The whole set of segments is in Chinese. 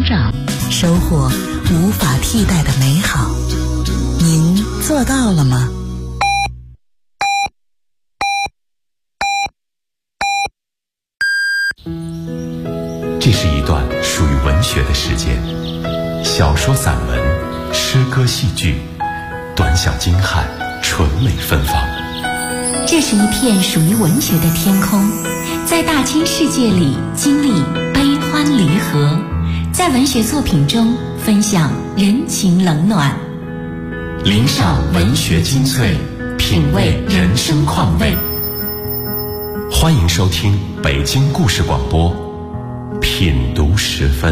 长，收获无法替代的美好。您做到了吗？ 这是一段属于文学的时间，小说、散文、诗歌、戏剧，短小精悍，纯美芬芳。 这是一片属于文学的天空，在大千世界里经历悲欢离合，在文学作品中分享人情冷暖， 领赏文学精粹，品味人生况味。欢迎收听北京故事广播品读时分。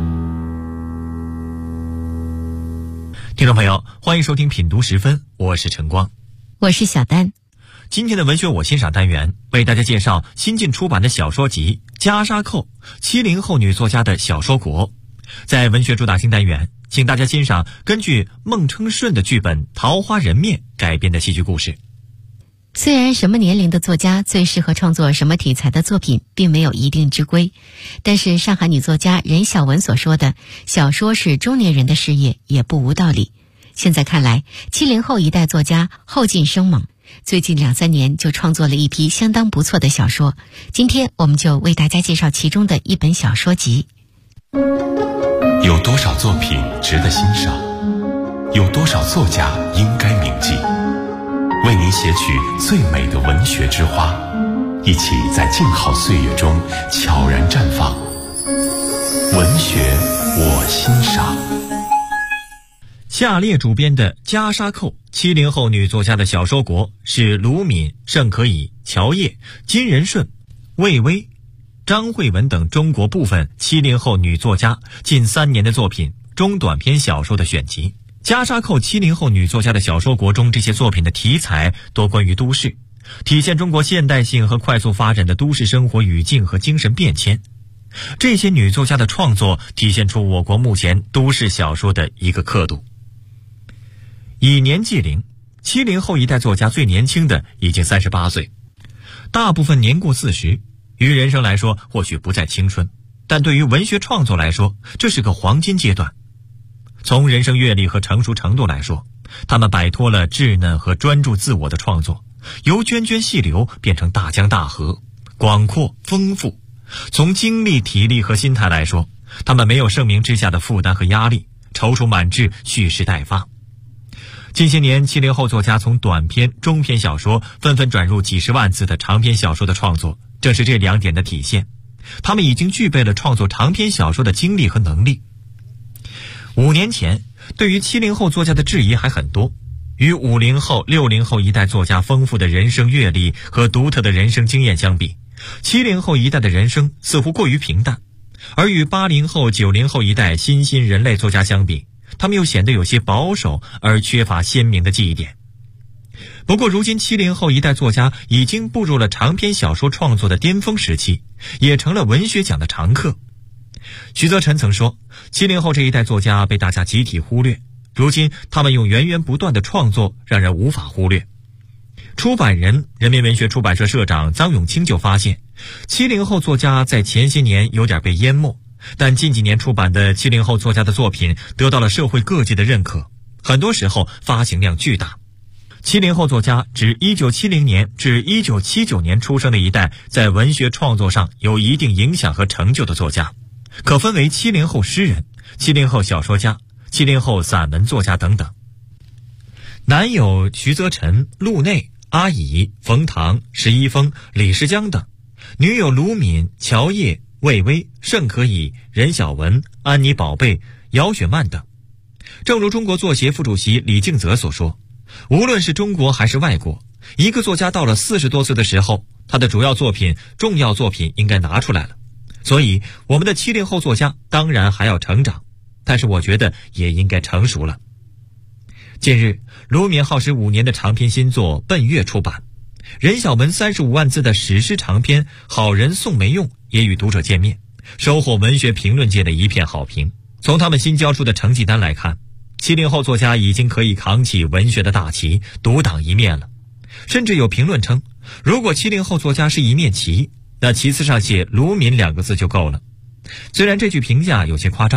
听众朋友，欢迎收听品读时分，我是晨光， 我是小丹。 今天的文学我欣赏单元为大家介绍新近出版的小说集《袈裟扣》，70后女作家的小说国。在文学主打星单元，请大家欣赏根据孟称顺的剧本《桃花人面》改编的戏剧故事。 虽然什么年龄的作家最适合创作什么题材的作品并没有一定之规，但是上海女作家任晓雯所说的小说是中年人的事业也不无道理。现在看来，70后一代作家后进生猛，最近2-3年就创作了一批相当不错的小说。今天我们就为大家介绍其中的一本小说集。 有多少作品值得欣赏？有多少作家应该铭记？为您写取最美的文学之花，一起在静好岁月中悄然绽放。文学我欣赏。 下列主编的《袈裟扣》，70后女作家的小说国是卢敏、盛可以、乔烨、金仁顺、魏巍、张慧文等中国部分70后女作家近3年的作品中短篇小说的选集。袈裟扣70后女作家的小说国中，这些作品的题材多关于都市，体现中国现代性和快速发展的都市生活语境和精神变迁。这些女作家的创作体现出我国目前都市小说的一个刻度。以年计龄，70后一代作家最年轻的已经38岁，大部分年过40，于人生来说或许不再青春，但对于文学创作来说，这是个黄金阶段。从人生阅历和成熟程度来说，他们摆脱了稚嫩和专注自我的创作，由涓涓细流变成大江大河，广阔丰富。从精力、体力和心态来说，他们没有盛名之下的负担和压力，踌躇满志，蓄势待发。近些年，70后作家从短篇、中篇小说纷纷转入几十万字的长篇小说的创作，正是这2点的体现。他们已经具备了创作长篇小说的精力和能力。5年前，对于70后作家的质疑还很多。与50后、60后一代作家丰富的人生阅历和独特的人生经验相比，70后一代的人生似乎过于平淡，而与80后、90后一代新兴人类作家相比，他们又显得有些保守而缺乏鲜明的记忆点。不过如今70后一代作家已经步入了长篇小说创作的巅峰时期，也成了文学奖的常客。徐则臣曾说，70后这一代作家被大家集体忽略，如今他们用源源不断的创作让人无法忽略。出版人人民文学出版社社长臧永清就发现，70后作家在前些年有点被淹没，但近几年出版的70后作家的作品得到了社会各界的认可，很多时候发行量巨大。70后作家指1970年至1979年出生的一代在文学创作上有一定影响和成就的作家，可分为70后诗人、70后小说家、70后散文作家等等。男有徐则臣、陆内、阿乙、冯唐、石一峰、李世江等，女有卢敏、乔烨、魏巍、盛可以、任晓雯、安妮宝贝、姚雪曼等。正如中国作协副主席李敬泽所说，无论是中国还是外国，一个作家到了40多岁的时候，他的主要作品、重要作品应该拿出来了。所以我们的70后作家当然还要成长，但是我觉得也应该成熟了。近日，卢敏耗时5年的长篇新作《奔月》出版，任晓雯35万字的史诗长篇《好人宋梅用》也与读者见面，收获文学评论界的一片好评。从他们新交出的成绩单来看，70后作家已经可以扛起文学的大旗，独当一面了。甚至有评论称，如果70后作家是一面旗，那旗帜上写卢敏2个字就够了。虽然这句评价有些夸张，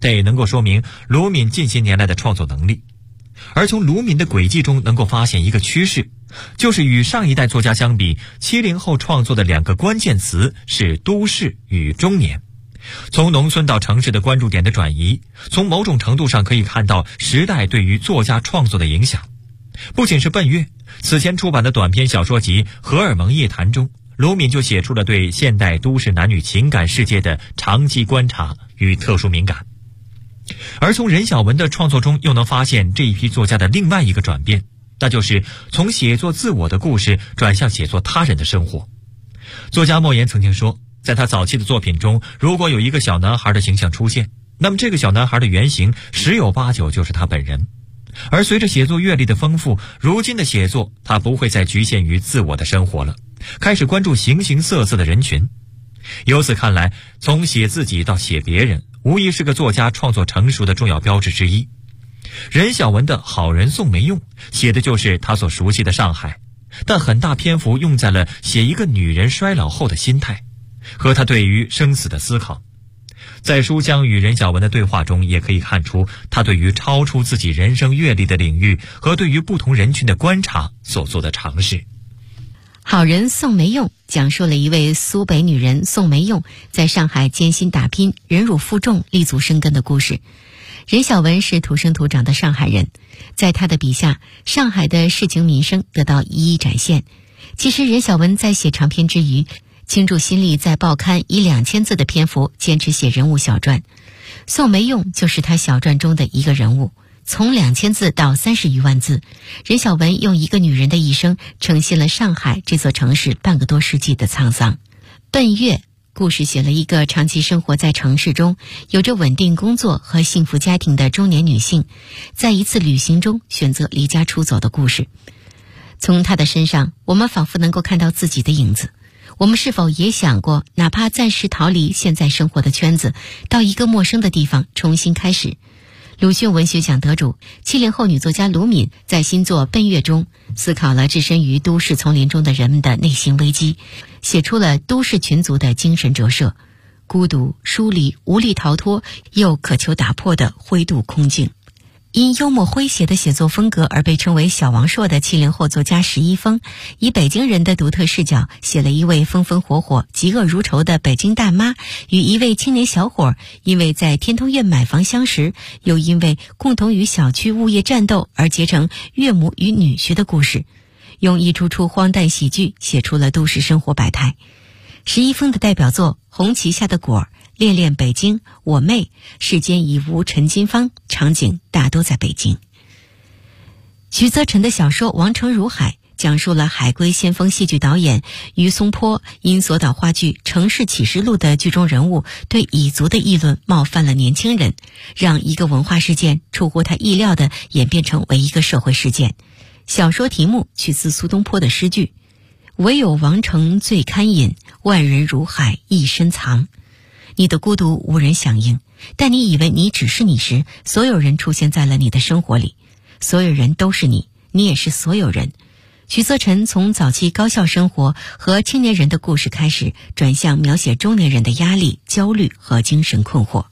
得能够说明卢敏近些年来的创作能力。而从卢敏的轨迹中能够发现一个趋势，就是与上一代作家相比，70后创作的2个关键词是都市与中年。从农村到城市的关注点的转移，从某种程度上可以看到时代对于作家创作的影响。不仅是奔月，此前出版的短篇小说集《荷尔蒙夜谈》中，卢敏就写出了对现代都市男女情感世界的长期观察与特殊敏感。而从任晓雯的创作中又能发现这一批作家的另外一个转变，那就是从写作自我的故事转向写作他人的生活。作家莫言曾经说，在他早期的作品中，如果有一个小男孩的形象出现，那么这个小男孩的原型十有八九就是他本人。而随着写作阅历的丰富，如今的写作他不会再局限于自我的生活了，开始关注形形色色的人群。由此看来，从写自己到写别人，无疑是个作家创作成熟的重要标志之一。任晓雯的《好人宋梅用》写的就是他所熟悉的上海，但很大篇幅用在了写一个女人衰老后的心态和她对于生死的思考。在书香与任晓雯的对话中，也可以看出他对于超出自己人生阅历的领域和对于不同人群的观察所做的尝试。 好人宋梅用讲述了一位苏北女人宋梅用在上海艰辛打拼、忍辱负重、立足生根的故事。任晓雯是土生土长的上海人，在她的笔下，上海的市井民生得到一一展现。其实任晓雯在写长篇之余，倾注心力在报刊以2000字的篇幅坚持写人物小传。宋梅用就是她小传中的一个人物。从2000字到30余万字，任晓雯用一个女人的一生呈现了上海这座城市半个多世纪的沧桑。奔月故事写了一个长期生活在城市中，有着稳定工作和幸福家庭的中年女性，在一次旅行中选择离家出走的故事。从她的身上，我们仿佛能够看到自己的影子。我们是否也想过，哪怕暂时逃离现在生活的圈子，到一个陌生的地方重新开始？鲁迅文学奖得主70后女作家卢敏在新作《奔月》中思考了置身于都市丛林中的人们的内心危机，写出了都市群族的精神折射，孤独、疏离、无力逃脱又渴求打破的灰度空境。因幽默诙谐的写作风格而被称为小王朔的70后作家石一峰，以北京人的独特视角写了一位风风火火、嫉恶如仇的北京大妈与一位青年小伙因为在天通苑买房相识，又因为共同与小区物业战斗而结成岳母与女婿的故事，用一出出荒诞喜剧写出了都市生活百态。石一峰的代表作《红旗下的果》、恋恋北京、我妹、世间已无陈金芳，场景大多在北京。徐则臣的小说《王城如海》讲述了海归先锋戏剧导演于松坡因所导话剧《城市启示录》的剧中人物对蚁族的议论冒犯了年轻人，让一个文化事件出乎他意料地演变成为一个社会事件。小说题目取自苏东坡的诗句：唯有王城最堪饮，万人如海一身藏。你的孤独无人响应，但你以为你只是你时，所有人出现在了你的生活里，所有人都是你，你也是所有人。徐则臣从早期高校生活和青年人的故事开始，转向描写中年人的压力、焦虑和精神困惑。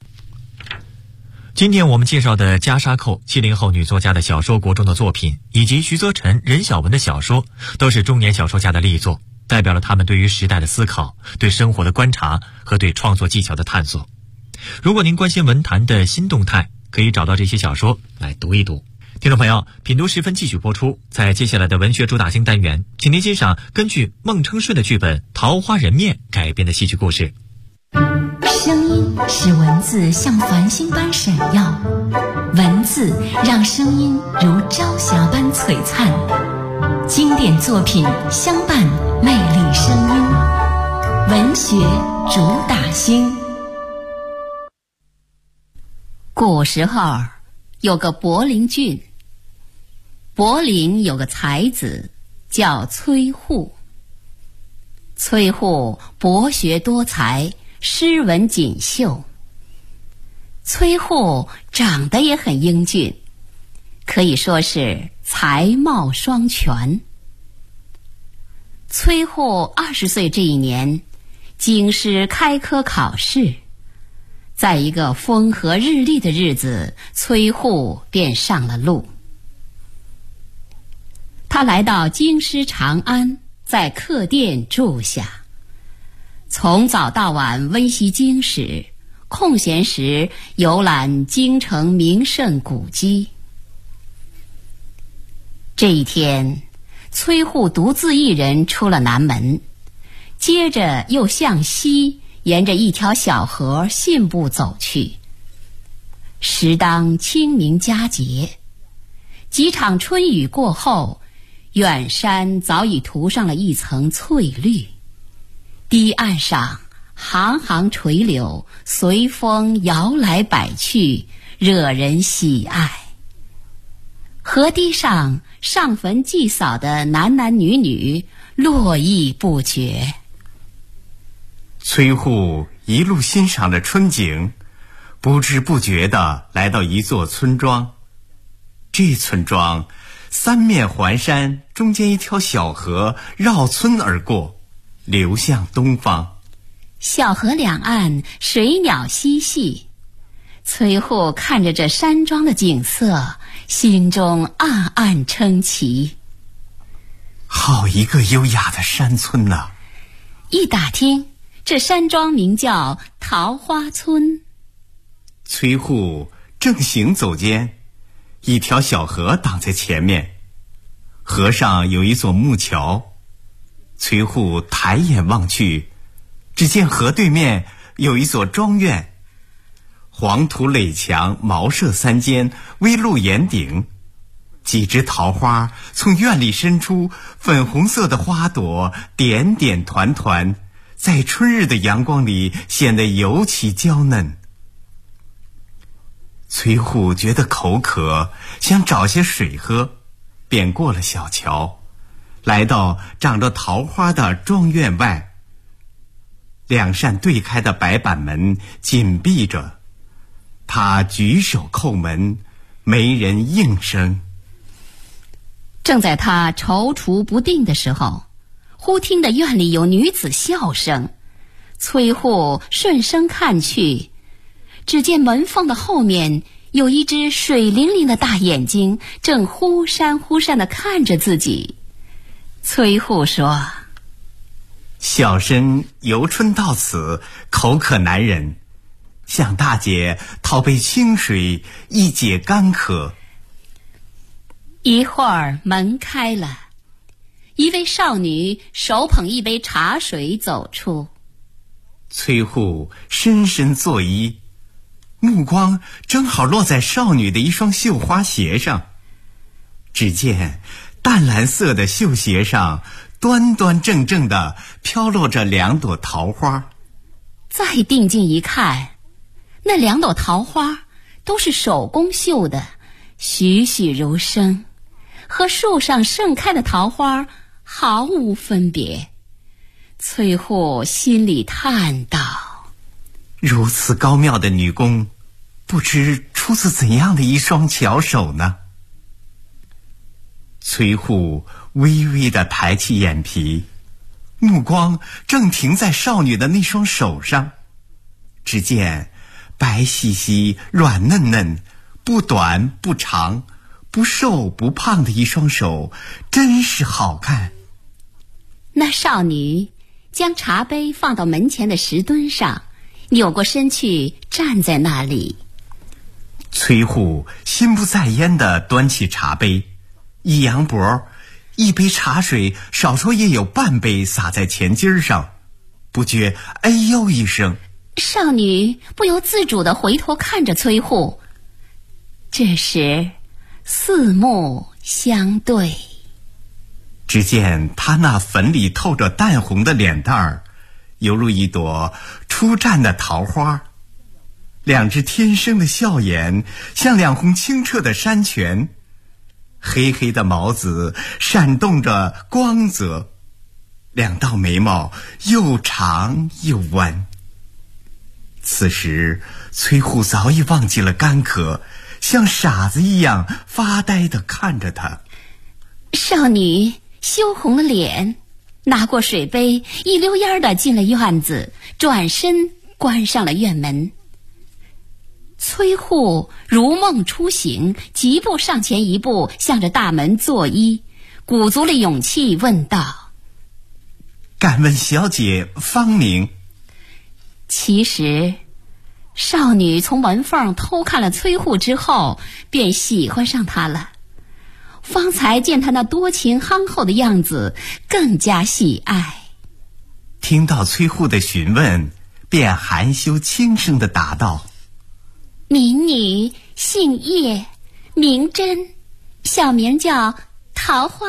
今天我们介绍的袈裟扣70后女作家的小说国中的作品，以及徐则臣、任晓雯的小说，都是中年小说家的力作，代表了他们对于时代的思考、对生活的观察和对创作技巧的探索。如果您关心文坛的新动态，可以找到这些小说来读一读。听众朋友，品读时分继续播出。在接下来的文学主打星单元，请您欣赏根据孟称顺的剧本《桃花人面》改编的戏剧故事。 声音使文字像繁星般闪耀，文字让声音如朝霞般璀璨。经典作品相伴，魅力声音，文学主打星。 古时候有个柏林郡，柏林有个才子叫崔护。崔护博学多才，诗文锦绣。崔护长得也很英俊，可以说是才貌双全。崔护20岁这一年，京师开科考试， 在一个风和日丽的日子，崔护便上了路。他来到京师长安，在客店住下，从早到晚温习经史，空闲时游览京城名胜古迹。这一天，崔护独自一人出了南门，接着又向西沿着一条小河信步走去。时当清明佳节，几场春雨过后，远山早已涂上了一层翠绿，堤岸上行行垂柳随风摇来摆去，惹人喜爱。河堤上上坟祭扫的男男女女络绎不绝。 崔护一路欣赏着春景，不知不觉地来到一座村庄。这村庄三面环山，中间一条小河绕村而过，流向东方。 小河两岸水鸟嬉戏，崔护看着这山庄的景色，心中暗暗称奇。 好一个优雅的山村呐！ 一打听，这山庄名叫桃花村。 崔护正行走间，一条小河挡在前面，河上有一座木桥。崔护抬眼望去，只见河对面有一所庄院，黄土垒墙，茅舍三间，危露檐顶，几枝桃花从院里伸出，粉红色的花朵点点团团，在春日的阳光里显得尤其娇嫩。崔护觉得口渴，想找些水喝，便过了小桥，来到长着桃花的庄院外。两扇对开的白板门紧闭着，他举手叩门，没人应声。 正在他踌躇不定的时候，忽听得院里有女子笑声。崔护顺声看去，只见门缝的后面有一只水灵灵的大眼睛，正忽闪忽闪地看着自己。崔护说： 小生游春到此，口渴难忍，向大姐讨杯清水，一解干渴。 一会儿门开了，一位少女手捧一杯茶水走出。 崔护深深作揖，目光正好落在少女的一双绣花鞋上。只见淡蓝色的绣鞋上端端正正地飘落着两朵桃花。 再定睛一看，那两朵桃花都是手工绣的，栩栩如生，和树上盛开的桃花毫无分别。崔护心里叹道： 如此高妙的女工，不知出自怎样的一双巧手呢？崔护微微地抬起眼皮，目光正停在少女的那双手上。只见白皙皙、软嫩嫩，不短不长，不瘦不胖的一双手，真是好看。 那少女将茶杯放到门前的石墩上，扭过身去站在那里。 崔护心不在焉地端起茶杯，一扬脖，一杯茶水少说也有半杯洒在前襟上，不觉哎呦一声。 少女不由自主地回头看着崔护，这时四目相对。 只见他那粉里透着淡红的脸蛋儿，犹如一朵初绽的桃花，两只天生的笑眼像两泓清澈的山泉，黑黑的眸子闪动着光泽，两道眉毛又长又弯。此时崔护早已忘记了干渴，像傻子一样发呆地看着他。 少女羞红了脸，拿过水杯，一溜烟地进了院子，转身关上了院门。 崔护如梦初醒，疾步上前一步，向着大门作揖，鼓足了勇气问道： 敢问小姐芳名？ 其实少女从门缝偷看了崔护之后，便喜欢上他了。方才见他那多情憨厚的样子，更加喜爱。 听到崔护的询问，便含羞轻声地答道： 民女姓叶，名真，小名叫桃花。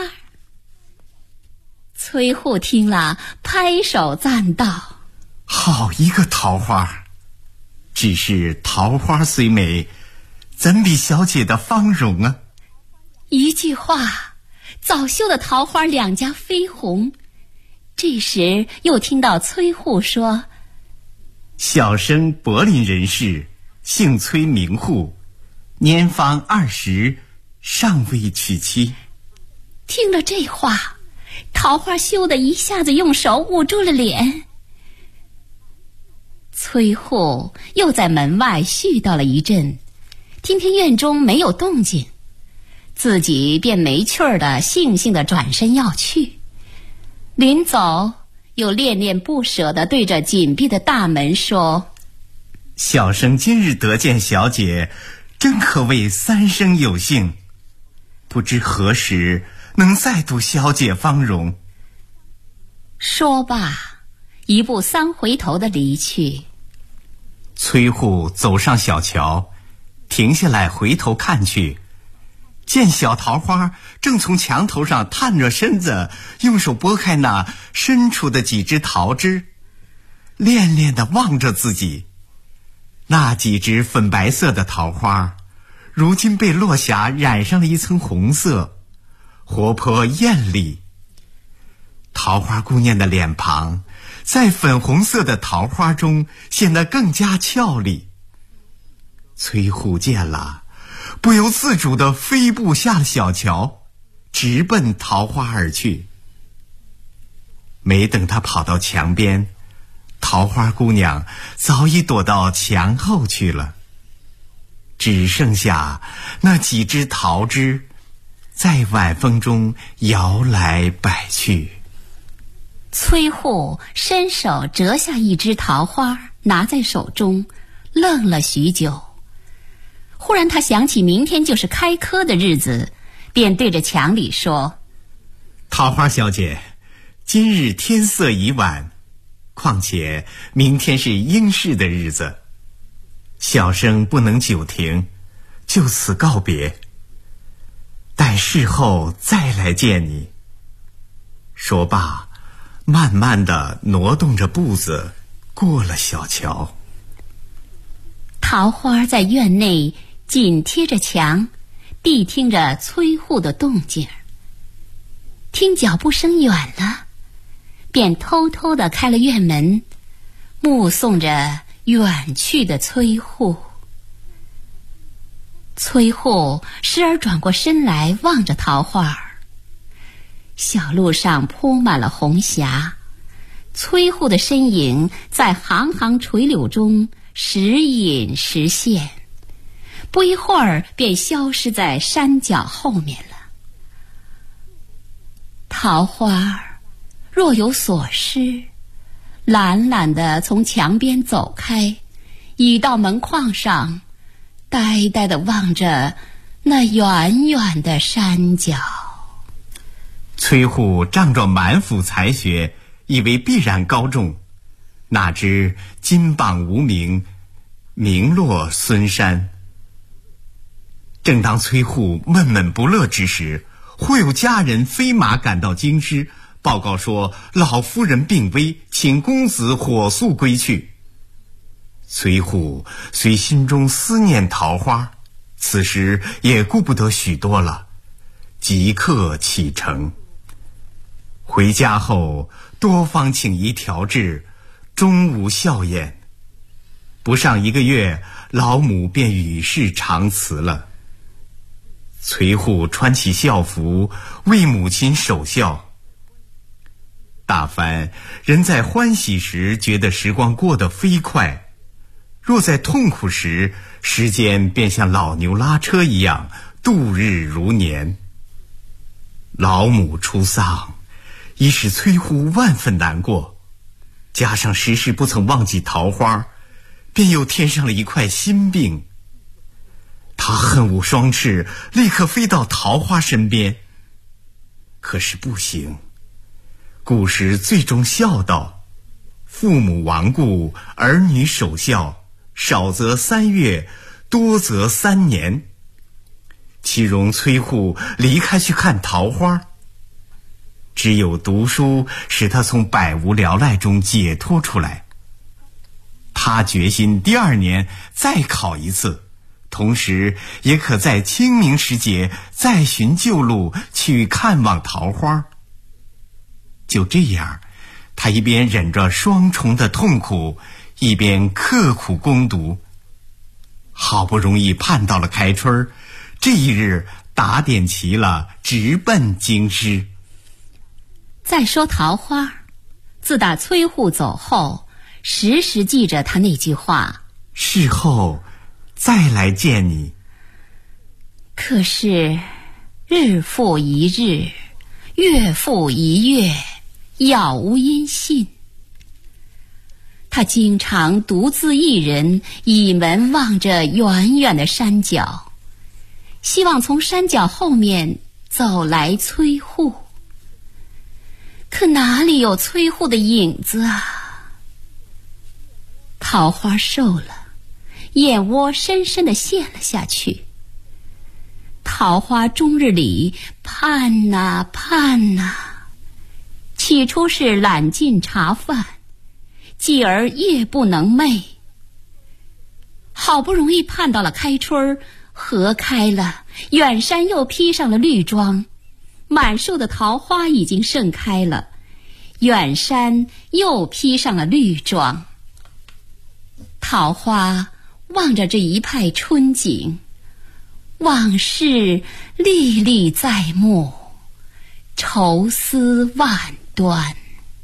崔护听了，拍手赞道： 好一个桃花！只是桃花虽美，怎比小姐的芳容啊？ 一句话，早羞的桃花两颊绯红。这时又听到崔护说： 小生柏林人士，姓崔名护，年方20，尚未娶妻。 听了这话，桃花羞得一下子用手捂住了脸。崔护又在门外絮叨了一阵，听听院中没有动静，自己便没趣儿的悻悻地转身要去。临走又恋恋不舍地对着紧闭的大门说： 小生今日得见小姐，真可谓三生有幸，不知何时能再度小姐芳容。 说罢，一步三回头的离去。 崔护走上小桥，停下来回头看去，见小桃花正从墙头上探着身子，用手拨开那伸出的几枝桃枝，恋恋地望着自己。那几枝粉白色的桃花，如今被落霞染上了一层红色，活泼艳丽。桃花姑娘的脸庞在粉红色的桃花中显得更加俏丽。崔护见了，不由自主地飞步下了小桥，直奔桃花而去。没等他跑到墙边，桃花姑娘早已躲到墙后去了，只剩下那几枝桃枝在晚风中摇来摆去。 崔护伸手折下一枝桃花，拿在手中，愣了许久。忽然他想起明天就是开科的日子，便对着墙里说： 桃花小姐，今日天色已晚，况且明天是应试的日子，小生不能久停，就此告别，待事后再来见你。说罢，慢慢地挪动着步子过了小桥。 桃花在院内紧贴着墙，谛听着崔护的动静。听脚步声远了，便偷偷地开了院门，目送着远去的崔护。崔护时而转过身来望着桃花。小路上铺满了红霞，崔护的身影在行行垂柳中时隐时现，不一会儿便消失在山脚后面了。桃花若有所失，懒懒地从墙边走开，倚到门框上，呆呆地望着那远远的山脚。 崔护仗着满腹才学，以为必然高中，哪知金榜无名，名落孙山。正当崔护闷闷不乐之时，忽有家人飞马赶到京师，报告说老夫人病危，请公子火速归去。崔护虽心中思念桃花，此时也顾不得许多了，即刻启程。回家后多方请医调治，终无效验。不上1个月，老母便与世长辞了。崔护穿起校服，为母亲守孝。大凡人在欢喜时觉得时光过得飞快，若在痛苦时时间便像老牛拉车一样度日如年。老母出丧，已使崔护万分难过，加上时时不曾忘记桃花，便又添上了一块心病。他恨无双翅，立刻飞到桃花身边。可是不行，古时最终孝道，父母亡故，儿女守孝，少则3月，多则3年。岂容崔护离开去看桃花？只有读书使他从百无聊赖中解脱出来。他决心第2年再考一次，同时也可在清明时节再寻旧路去看望桃花。就这样，他一边忍着双重的痛苦，一边刻苦攻读。好不容易盼到了开春，这一日打点齐了，直奔京师。 再说桃花，自打崔护走后，时时记着他那句话： 事后再来见你。 可是日复一日，月复一月，杳无音信。他经常独自一人倚门望着远远的山脚，希望从山脚后面走来崔护。可哪里有崔护的影子啊？桃花瘦了，眼窝深深地陷了下去。桃花终日里盼呐盼呐，起初是懒进茶饭，继而夜不能寐。好不容易盼到了开春，荷开了，远山又披上了绿装，满树的桃花已经盛开了，远山又披上了绿装。桃花望着这一派春景，往事历历在目，愁思万端。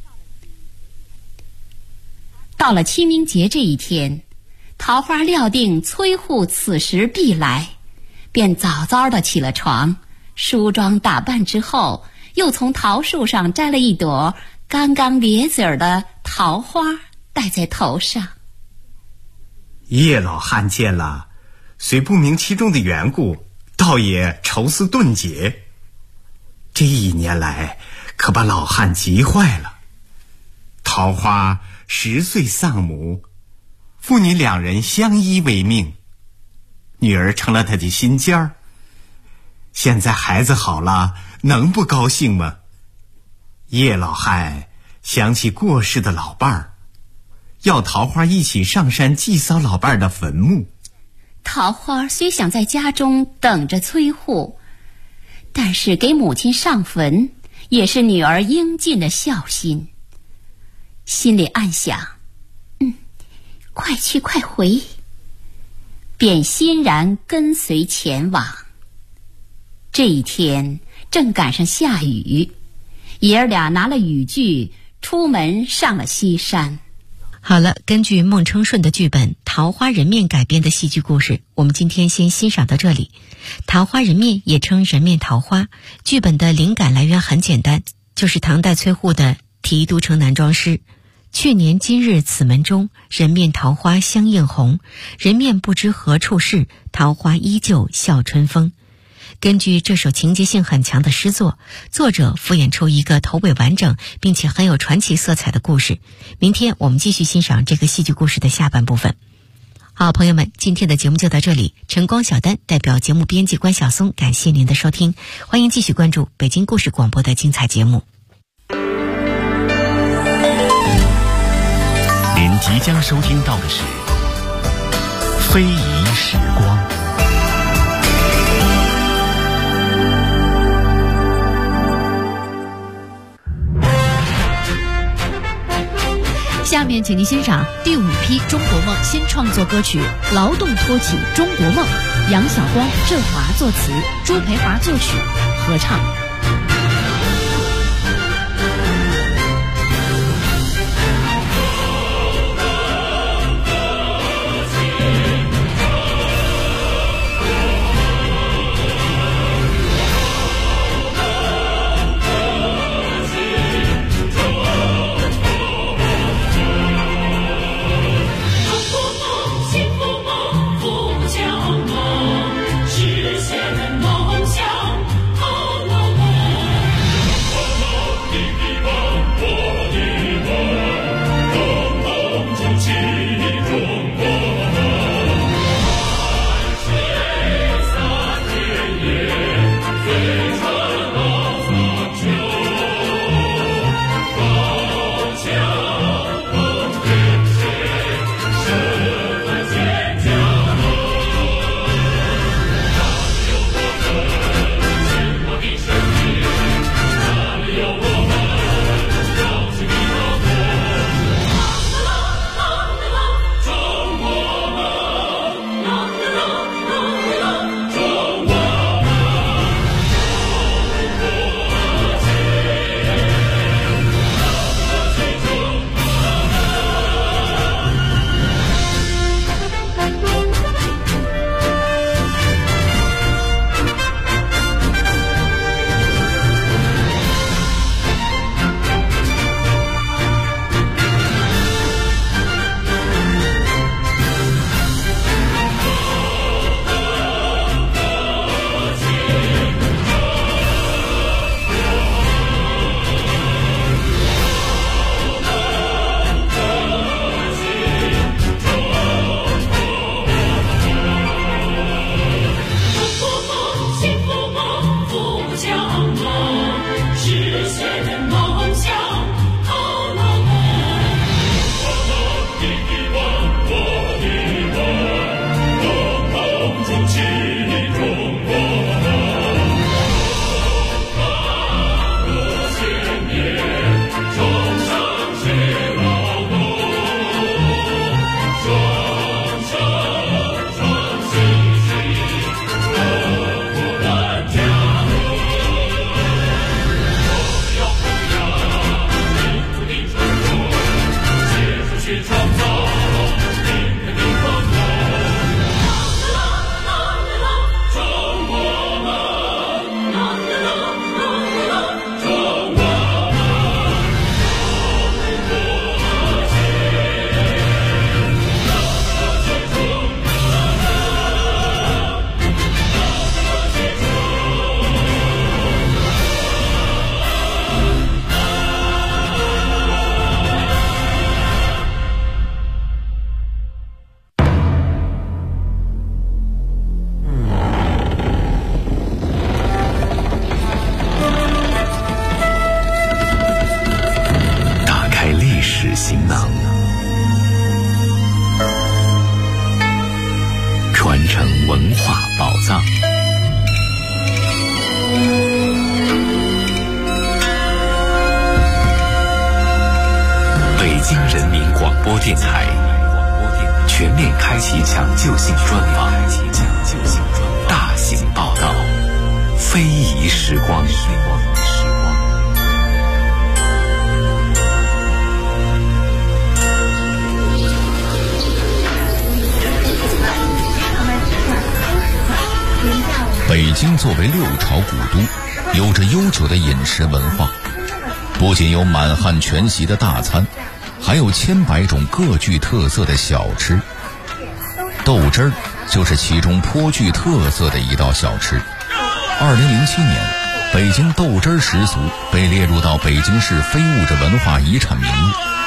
到了清明节这一天，桃花料定崔护此时必来，便早早地起了床，梳妆打扮之后，又从桃树上摘了一朵刚刚咧嘴的桃花戴在头上。 叶老汉见了，虽不明其中的缘故，倒也愁思顿解。这1年来可把老汉急坏了。桃花10岁丧母，父女2人相依为命，女儿成了他的心尖儿。现在孩子好了，能不高兴吗？叶老汉想起过世的老伴儿，要桃花一起上山祭扫老伴儿的坟墓。 桃花虽想在家中等着崔护，但是给母亲上坟也是女儿应尽的孝心。心里暗想，快去快回，便欣然跟随前往。这一天正赶上下雨，爷儿俩拿了雨具出门上了西山。 好了，根据孟称顺的剧本《桃花人面》改编的戏剧故事，我们今天先欣赏到这里。桃花人面也称人面桃花，剧本的灵感来源很简单，就是唐代崔护的《题都城南庄诗》。去年今日此门中，人面桃花相映红。人面不知何处是，桃花依旧笑春风。根据这首情节性很强的诗作，作者敷衍出一个头尾完整并且很有传奇色彩的故事。明天我们继续欣赏这个戏剧故事的下半部分。好，朋友们，今天的节目就到这里。晨光小丹代表节目编辑关晓松，感谢您的收听，欢迎继续关注北京故事广播的精彩节目。 您即将收听到的是《非遗时光》。 下面请您欣赏第5批中国梦新创作歌曲《劳动托起中国梦》，杨晓光、郑华作词，朱培华作曲，合唱。 文化宝藏。北京人民广播电台全面开启抢救性专访，大型报道，非遗时光。 北京作为六朝古都，有着悠久的饮食文化，不仅有满汉全席的大餐，还有千百种各具特色的小吃。豆汁儿就是其中颇具特色的一道小吃。2007年，北京豆汁儿食俗被列入到北京市非物质文化遗产名录。